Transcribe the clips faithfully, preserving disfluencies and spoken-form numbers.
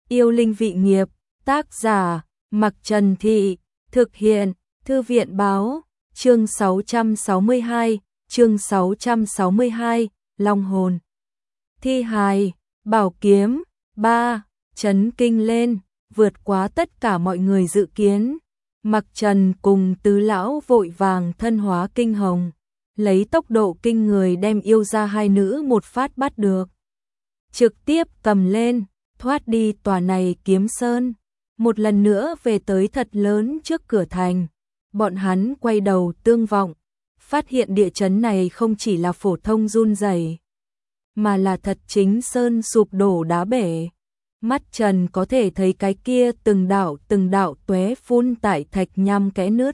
Yêu linh vị nghiệp, tác giả, Mặc Trần Thị, thực hiện, Thư viện báo, chương sáu trăm sáu mươi hai, chương sáu trăm sáu mươi hai, Long hồn. Thi hài, bảo kiếm, ba, chấn kinh lên, vượt quá tất cả mọi người dự kiến. Mặc Trần cùng tứ lão vội vàng thân hóa kinh hồng, lấy tốc độ kinh người đem yêu ra hai nữ một phát bắt được. Trực tiếp cầm lên, thoát đi tòa này kiếm sơn, một lần nữa về tới thật lớn trước cửa thành. Bọn hắn quay đầu tương vọng, phát hiện địa chấn này không chỉ là phổ thông run rẩy, mà là thật chính sơn sụp đổ đá bể. Mắt Trần có thể thấy cái kia từng đạo từng đạo tóe phun tại thạch nham kẽ nứt,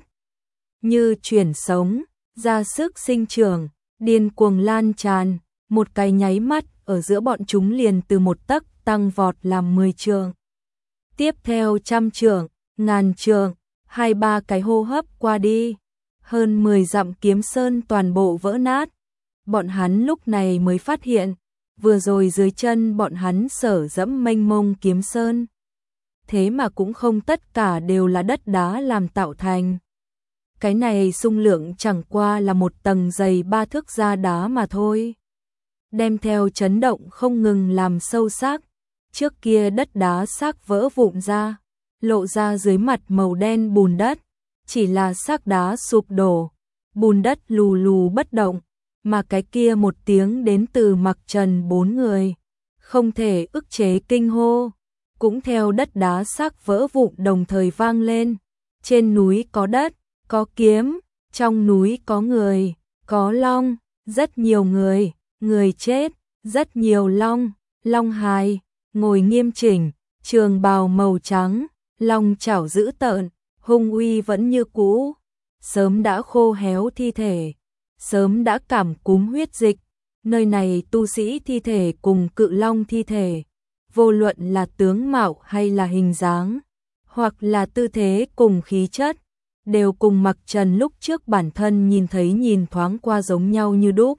như chuyển sống, ra sức sinh trưởng, điên cuồng lan tràn, một cái nháy mắt ở giữa bọn chúng liền từ một tấc tăng vọt làm mười trượng. Tiếp theo trăm trượng, ngàn trượng, hai ba cái hô hấp qua đi, hơn mười dặm kiếm sơn toàn bộ vỡ nát. Bọn hắn lúc này mới phát hiện, vừa rồi dưới chân bọn hắn sở dẫm mênh mông kiếm sơn, thế mà cũng không tất cả đều là đất đá làm tạo thành. Cái này xung lượng chẳng qua là một tầng dày ba thước da đá mà thôi, đem theo chấn động không ngừng làm sâu sắc. Trước kia đất đá xác vỡ vụn ra, lộ ra dưới mặt màu đen bùn đất, chỉ là xác đá sụp đổ, bùn đất lù lù bất động, mà cái kia một tiếng đến từ Mặc Trần bốn người, không thể ức chế kinh hô, cũng theo đất đá xác vỡ vụn đồng thời vang lên. Trên núi có đất, có kiếm, trong núi có người, có long, rất nhiều người, người chết, rất nhiều long, long hài, ngồi nghiêm chỉnh, trường bào màu trắng, long chảo dữ tợn, hung uy vẫn như cũ, sớm đã khô héo thi thể, sớm đã cảm cúm huyết dịch. Nơi này tu sĩ thi thể cùng cự long thi thể, vô luận là tướng mạo hay là hình dáng, hoặc là tư thế cùng khí chất, đều cùng Mặc Trần lúc trước bản thân nhìn thấy nhìn thoáng qua giống nhau như đúc.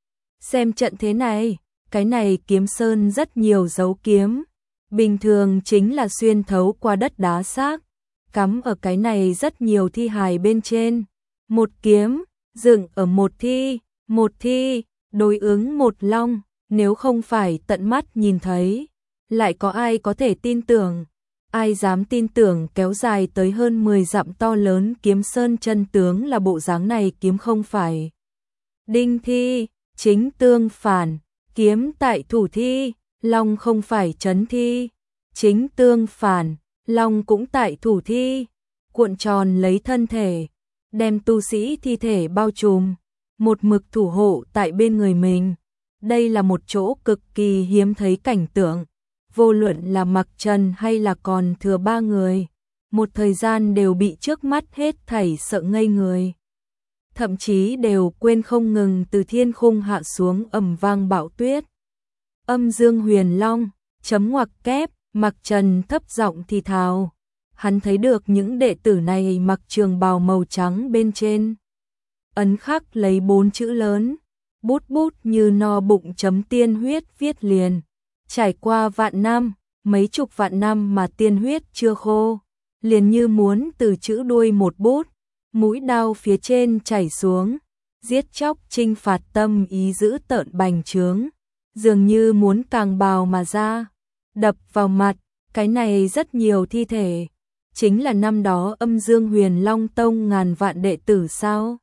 Xem trận thế này, cái này kiếm sơn rất nhiều dấu kiếm, bình thường chính là xuyên thấu qua đất đá xác, cắm ở cái này rất nhiều thi hài bên trên. Một kiếm, dựng ở một thi, một thi, đối ứng một long, nếu không phải tận mắt nhìn thấy, lại có ai có thể tin tưởng, ai dám tin tưởng kéo dài tới hơn mười dặm to lớn kiếm sơn chân tướng là bộ dáng này. Kiếm không phải đinh thi, chính tương phản, kiếm tại thủ thi, long không phải trấn thi, chính tương phản, long cũng tại thủ thi, cuộn tròn lấy thân thể, đem tu sĩ thi thể bao trùm, một mực thủ hộ tại bên người mình. Đây là một chỗ cực kỳ hiếm thấy cảnh tượng, vô luận là Mặc Trần hay là còn thừa ba người, một thời gian đều bị trước mắt hết thảy sợ ngây người. Thậm chí đều quên không ngừng từ thiên khung hạ xuống ầm vang bão tuyết. Âm dương huyền long, chấm ngoặc kép, Mặc Trần thấp giọng thì thào. Hắn thấy được những đệ tử này mặc trường bào màu trắng bên trên, ấn khắc lấy bốn chữ lớn, bút bút như no bụng chấm tiên huyết viết liền. Trải qua vạn năm, mấy chục vạn năm mà tiên huyết chưa khô, liền như muốn từ chữ đuôi một bút, mũi đao phía trên chảy xuống, giết chóc trinh phạt tâm ý dữ tợn bành trướng, dường như muốn càng bào mà ra, đập vào mặt. Cái này rất nhiều thi thể, chính là năm đó Âm Dương Huyền Long Tông ngàn vạn đệ tử sao?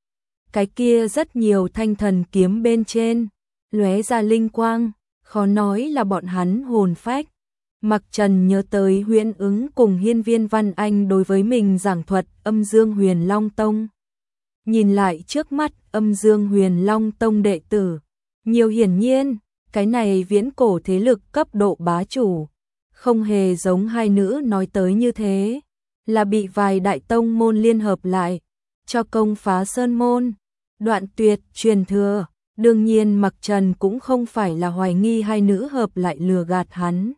Cái kia rất nhiều thanh thần kiếm bên trên, lóe ra linh quang, khó nói là bọn hắn hồn phách. Mặc Trần nhớ tới Huyễn Ứng cùng Hiên Viên Văn Anh đối với mình giảng thuật Âm Dương Huyền Long Tông. Nhìn lại trước mắt Âm Dương Huyền Long Tông đệ tử, nhiều hiển nhiên, cái này viễn cổ thế lực cấp độ bá chủ, không hề giống hai nữ nói tới như thế, là bị vài đại tông môn liên hợp lại, cho công phá sơn môn, đoạn tuyệt truyền thừa. Đương nhiên Mặc Trần cũng không phải là hoài nghi hai nữ hợp lại lừa gạt hắn.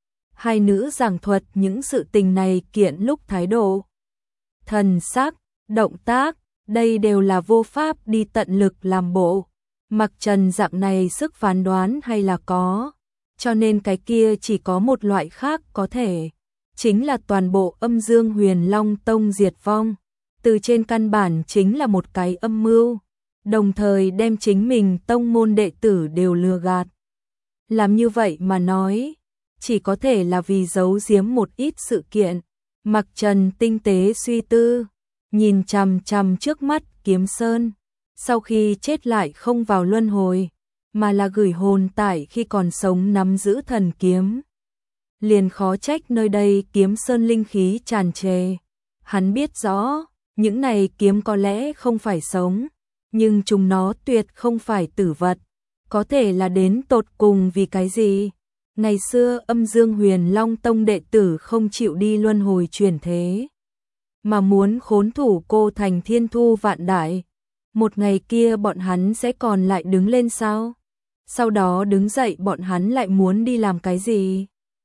Hai nữ giảng thuật những sự tình này kiện lúc thái độ, thần sắc, động tác, đây đều là vô pháp đi tận lực làm bộ. Mặc Trần dạng này sức phán đoán hay là có, cho nên cái kia chỉ có một loại khác có thể, chính là toàn bộ âm dương huyền long tông diệt vong, từ trên căn bản chính là một cái âm mưu, đồng thời đem chính mình tông môn đệ tử đều lừa gạt. Làm như vậy mà nói, chỉ có thể là vì giấu giếm một ít sự kiện. Mặc Trần tinh tế suy tư, nhìn chằm chằm trước mắt Kiếm Sơn, sau khi chết lại không vào luân hồi, mà là gửi hồn tại khi còn sống nắm giữ thần kiếm. Liền khó trách nơi đây Kiếm Sơn linh khí tràn trề. Hắn biết rõ, những này kiếm có lẽ không phải sống, nhưng chúng nó tuyệt không phải tử vật, có thể là đến tột cùng vì cái gì. Ngày xưa âm dương huyền long tông đệ tử không chịu đi luân hồi chuyển thế, mà muốn khốn thủ cô thành thiên thu vạn đại. Một ngày kia bọn hắn sẽ còn lại đứng lên sao? Sau đó đứng dậy bọn hắn lại muốn đi làm cái gì?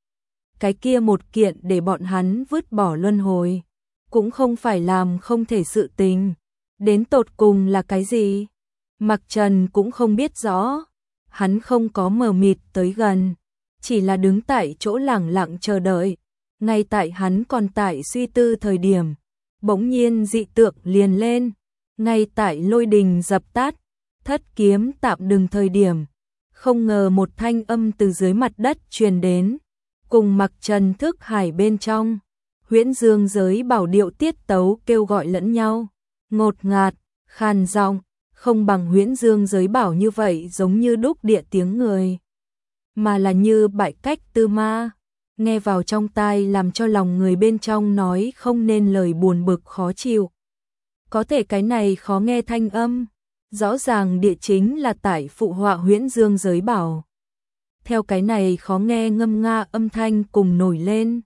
Cái kia một kiện để bọn hắn vứt bỏ luân hồi, cũng không phải làm không thể sự tình. Đến tột cùng là cái gì? Mặc Trần cũng không biết rõ, hắn không có mờ mịt tới gần, chỉ là đứng tại chỗ lẳng lặng chờ đợi. Ngay tại hắn còn tại suy tư thời điểm, bỗng nhiên dị tượng liền lên. Ngay tại lôi đình dập tắt, thất kiếm tạm dừng thời điểm, không ngờ một thanh âm từ dưới mặt đất truyền đến, cùng Mặc Trần thức hải bên trong, huyễn dương giới bảo điệu tiết tấu kêu gọi lẫn nhau, ngột ngạt, khàn giọng, không bằng huyễn dương giới bảo như vậy giống như đúc địa tiếng người, mà là như bại cách tư ma, nghe vào trong tai làm cho lòng người bên trong nói không nên lời buồn bực khó chịu. Có thể cái này khó nghe thanh âm, rõ ràng địa chính là tại phụ họa huyễn dương giới bảo. Theo cái này khó nghe ngâm nga âm thanh cùng nổi lên,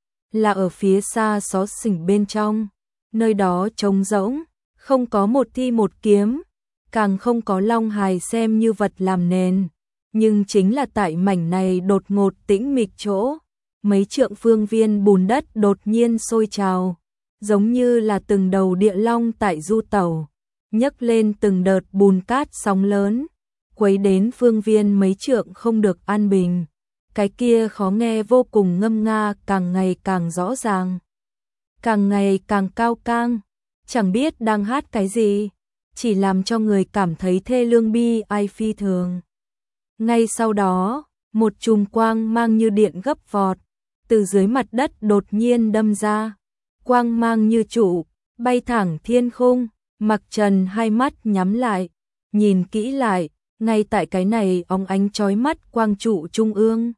là ở phía xa xó xỉnh bên trong, nơi đó trống rỗng, không có một thi một kiếm, càng không có long hài xem như vật làm nền, nhưng chính là tại mảnh này đột ngột tĩnh mịch chỗ, mấy trượng phương viên bùn đất đột nhiên sôi trào, giống như là từng đầu địa long tại du tẩu, nhấc lên từng đợt bùn cát sóng lớn, quấy đến phương viên mấy trượng không được an bình. Cái kia khó nghe vô cùng ngâm nga càng ngày càng rõ ràng, càng ngày càng cao cang, chẳng biết đang hát cái gì, chỉ làm cho người cảm thấy thê lương bi ai phi thường. Ngay sau đó, một chùm quang mang như điện gấp vọt, từ dưới mặt đất đột nhiên đâm ra, quang mang như trụ, bay thẳng thiên khung. Mặc Trần hai mắt nhắm lại, nhìn kỹ lại, ngay tại cái này óng ánh chói mắt quang trụ trung ương,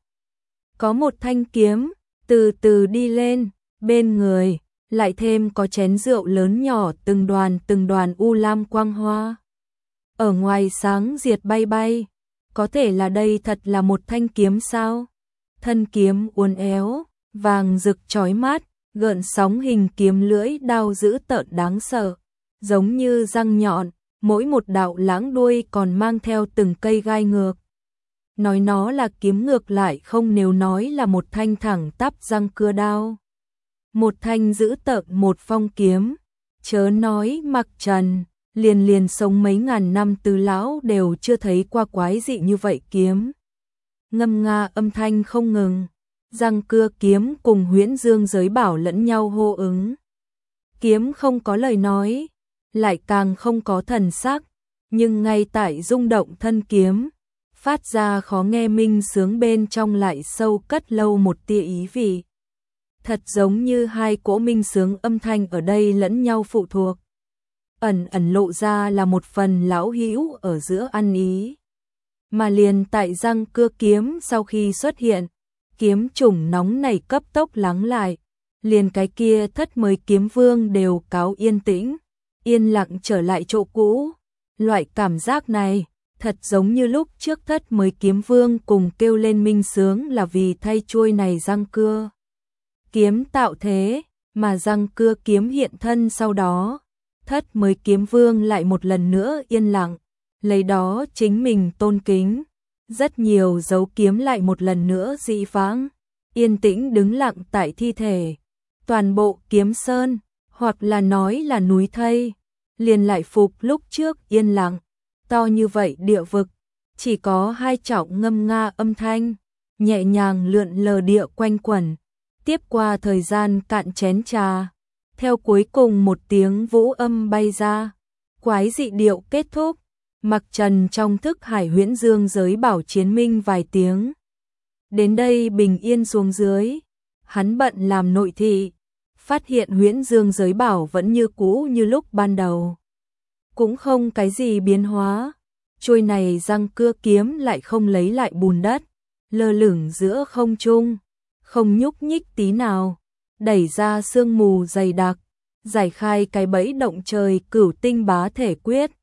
có một thanh kiếm, từ từ đi lên, bên người, lại thêm có chén rượu lớn nhỏ từng đoàn từng đoàn u lam quang hoa. Ở ngoài sáng diệt bay bay, có thể là đây thật là một thanh kiếm sao? Thân kiếm uốn éo, vàng rực chói mắt, gợn sóng hình kiếm lưỡi đao dữ tợn đáng sợ, giống như răng nhọn, mỗi một đạo láng đuôi còn mang theo từng cây gai ngược. Nói nó là kiếm ngược lại không nếu nói là một thanh thẳng tắp răng cưa đao. Một thanh dữ tợn một phong kiếm, chớ nói Mặc Trần, liền liền sống mấy ngàn năm từ lão đều chưa thấy qua quái dị như vậy kiếm. Ngâm nga âm thanh không ngừng, răng cưa kiếm cùng huyễn dương giới bảo lẫn nhau hô ứng. Kiếm không có lời nói, lại càng không có thần sắc, nhưng ngay tại rung động thân kiếm, phát ra khó nghe minh sướng bên trong lại sâu cất lâu một tia ý vị. Thật giống như hai cỗ minh sướng âm thanh ở đây lẫn nhau phụ thuộc, ẩn ẩn lộ ra là một phần lão hữu ở giữa ăn ý. Mà liền tại răng cưa kiếm sau khi xuất hiện, kiếm chủng nóng này cấp tốc lắng lại, liền cái kia thất mới kiếm vương đều cáo yên tĩnh, yên lặng trở lại chỗ cũ. Loại cảm giác này, thật giống như lúc trước thất mới kiếm vương cùng kêu lên minh sướng là vì thay chuôi này răng cưa kiếm tạo thế, mà răng cưa kiếm hiện thân sau đó, thất mới kiếm vương lại một lần nữa yên lặng, lấy đó chính mình tôn kính. Rất nhiều dấu kiếm lại một lần nữa dị vãng, yên tĩnh đứng lặng tại thi thể. Toàn bộ Kiếm Sơn, hoặc là nói là núi thây, liền lại phục lúc trước yên lặng. To như vậy địa vực, chỉ có hai trọng ngâm nga âm thanh, nhẹ nhàng lượn lờ địa quanh quẩn, tiếp qua thời gian cạn chén trà, theo cuối cùng một tiếng vũ âm bay ra, quái dị điệu kết thúc, Mặc Trần trong thức hải huyễn dương giới bảo chiến minh vài tiếng. Đến đây bình yên xuống dưới, hắn bận làm nội thị, phát hiện huyễn dương giới bảo vẫn như cũ như lúc ban đầu. Cũng không cái gì biến hóa, chuôi này răng cưa kiếm lại không lấy lại bùn đất, lơ lửng giữa không trung, không nhúc nhích tí nào, đẩy ra sương mù dày đặc, giải khai cái bẫy động trời cửu tinh bá thể quyết,